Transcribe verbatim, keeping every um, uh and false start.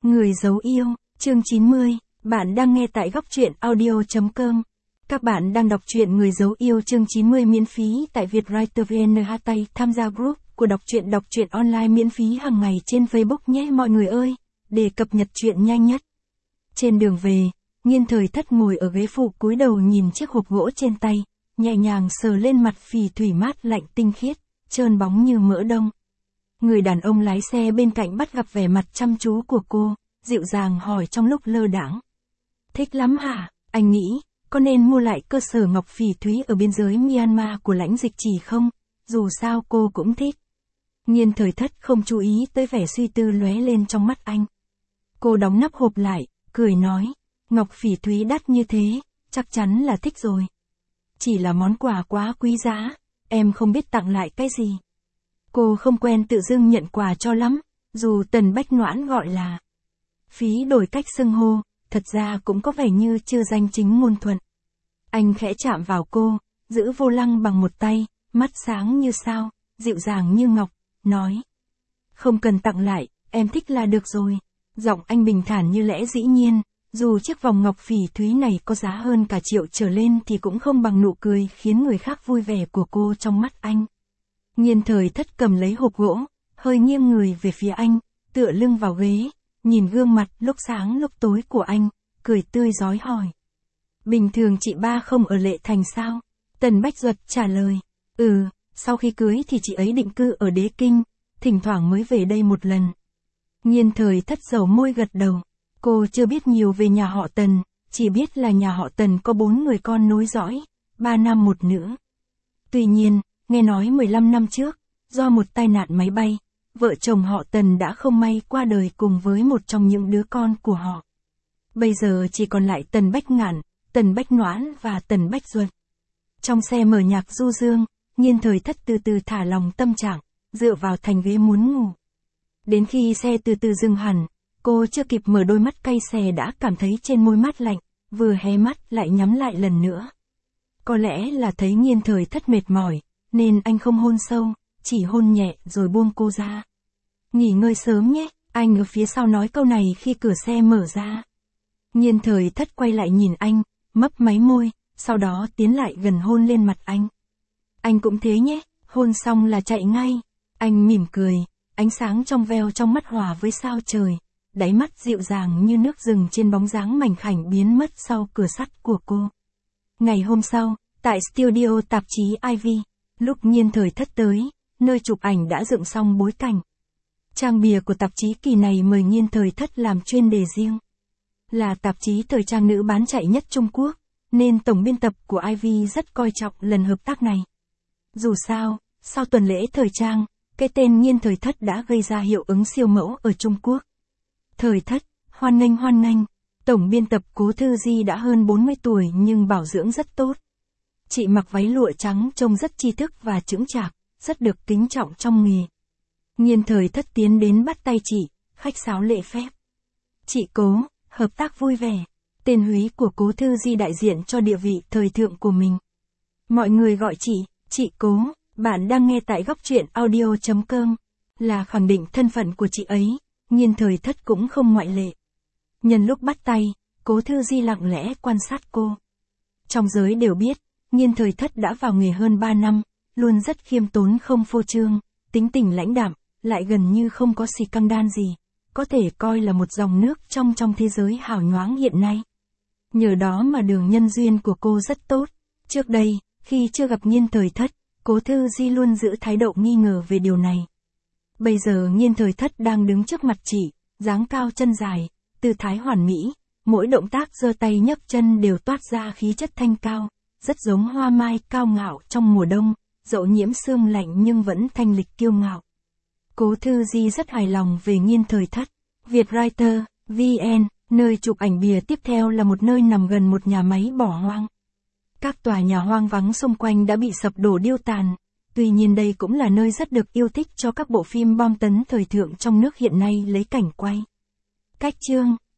Người giấu yêu, chương chín mươi, bạn đang nghe tại góc truyện audio chấm com. Các bạn đang đọc truyện Người giấu yêu chương chín mươi miễn phí tại Vietwriter vê en hát tây, tham gia group của đọc truyện đọc truyện online miễn phí hàng ngày trên Facebook nhé mọi người ơi, để cập nhật truyện nhanh nhất. Trên đường về, Nghiên Thời Thất ngồi ở ghế phụ cúi đầu nhìn chiếc hộp gỗ trên tay, nhẹ nhàng sờ lên mặt phì thủy mát lạnh tinh khiết, trơn bóng như mỡ đông. Người đàn ông lái xe bên cạnh bắt gặp vẻ mặt chăm chú của cô, dịu dàng hỏi trong lúc lơ đãng. Thích lắm hả, anh nghĩ, có nên mua lại cơ sở ngọc phỉ thúy ở biên giới Myanmar của Lãnh Dịch Trì không? Dù sao cô cũng thích. Nghiên Thời Thất không chú ý tới vẻ suy tư lóe lên trong mắt anh. Cô đóng nắp hộp lại, cười nói, ngọc phỉ thúy đắt như thế, chắc chắn là thích rồi. Chỉ là món quà quá quý giá, em không biết tặng lại cái gì. Cô không quen tự dưng nhận quà cho lắm, dù Tần Bách Noãn gọi là phí đổi cách xưng hô, thật ra cũng có vẻ như chưa danh chính ngôn thuận. Anh khẽ chạm vào cô, giữ vô lăng bằng một tay, mắt sáng như sao, dịu dàng như ngọc, nói. Không cần tặng lại, em thích là được rồi. Giọng anh bình thản như lẽ dĩ nhiên, dù chiếc vòng ngọc phỉ thúy này có giá hơn cả triệu trở lên thì cũng không bằng nụ cười khiến người khác vui vẻ của cô trong mắt anh. Nghiên Thời Thất cầm lấy hộp gỗ, hơi nghiêng người về phía anh, tựa lưng vào ghế, nhìn gương mặt lúc sáng lúc tối của anh, cười tươi rói hỏi. Bình thường chị ba không ở Lệ Thành sao? Tần Bách Duật trả lời. Ừ, sau khi cưới thì chị ấy định cư ở Đế Kinh, thỉnh thoảng mới về đây một lần. Nghiên Thời Thất dầu môi gật đầu. Cô chưa biết nhiều về nhà họ Tần, chỉ biết là nhà họ Tần có bốn người con nối dõi, ba nam một nữ. Tuy nhiên, nghe nói mười lăm năm trước, do một tai nạn máy bay, vợ chồng họ Tần đã không may qua đời cùng với một trong những đứa con của họ. Bây giờ chỉ còn lại Tần Bách Ngạn, Tần Bách Noãn và Tần Bách Duật. Trong xe mở nhạc du dương, Nghiên Thời Thất từ từ thả lòng tâm trạng, dựa vào thành ghế muốn ngủ. Đến khi xe từ từ dừng hẳn, cô chưa kịp mở đôi mắt cay xè đã cảm thấy trên môi mát lạnh, vừa hé mắt lại nhắm lại lần nữa. Có lẽ là thấy Nghiên Thời Thất mệt mỏi, nên anh không hôn sâu, chỉ hôn nhẹ rồi buông cô ra. Nghỉ ngơi sớm nhé, anh ở phía sau nói câu này khi cửa xe mở ra. Nghiên Thời Thất quay lại nhìn anh, mấp máy môi, sau đó tiến lại gần hôn lên mặt anh. Anh cũng thế nhé, hôn xong là chạy ngay. Anh mỉm cười, ánh sáng trong veo trong mắt hòa với sao trời, đáy mắt dịu dàng như nước rừng trên bóng dáng mảnh khảnh biến mất sau cửa sắt của cô. Ngày hôm sau, tại studio tạp chí Ivy, lúc Nghiên Thời Thất tới, nơi chụp ảnh đã dựng xong bối cảnh. Trang bìa của tạp chí kỳ này mời Nghiên Thời Thất làm chuyên đề riêng. Là tạp chí thời trang nữ bán chạy nhất Trung Quốc, nên tổng biên tập của Ivy rất coi trọng lần hợp tác này. Dù sao, sau tuần lễ thời trang, cái tên Nghiên Thời Thất đã gây ra hiệu ứng siêu mẫu ở Trung Quốc. Thời Thất, hoan nghênh hoan nghênh, tổng biên tập Cố Thư Di đã hơn bốn mươi tuổi nhưng bảo dưỡng rất tốt. Chị mặc váy lụa trắng trông rất tri thức và chững chạc, rất được kính trọng trong nghề. Nghiên Thời Thất tiến đến bắt tay chị, khách sáo lễ phép. Chị Cố, hợp tác vui vẻ. Tên húy của Cố Thư Di đại diện cho địa vị thời thượng của mình. Mọi người gọi chị, chị Cố, bạn đang nghe tại góc truyện audio chấm com, là khẳng định thân phận của chị ấy, Nghiên Thời Thất cũng không ngoại lệ. Nhân lúc bắt tay, Cố Thư Di lặng lẽ quan sát cô. Trong giới đều biết, Nghiên Thời Thất đã vào nghề hơn ba năm, luôn rất khiêm tốn không phô trương, tính tình lãnh đạm, lại gần như không có xì căng đan gì, có thể coi là một dòng nước trong trong thế giới hào nhoáng hiện nay. Nhờ đó mà đường nhân duyên của cô rất tốt. Trước đây, khi chưa gặp Nghiên Thời Thất, Cố Thư Di luôn giữ thái độ nghi ngờ về điều này. Bây giờ Nghiên Thời Thất đang đứng trước mặt chị, dáng cao chân dài, tư thái hoàn mỹ, mỗi động tác giơ tay nhấc chân đều toát ra khí chất thanh cao, rất giống hoa mai cao ngạo trong mùa đông, dẫu nhiễm sương lạnh nhưng vẫn thanh lịch kiêu ngạo. Cố Thư Di rất hài lòng về Nghiên Thời Thất. Vietwriter vê en, nơi chụp ảnh bìa tiếp theo là một nơi nằm gần một nhà máy bỏ hoang. Các tòa nhà hoang vắng xung quanh đã bị sập đổ điêu tàn, tuy nhiên đây cũng là nơi rất được yêu thích cho các bộ phim bom tấn thời thượng trong nước hiện nay lấy cảnh quay. Cách chương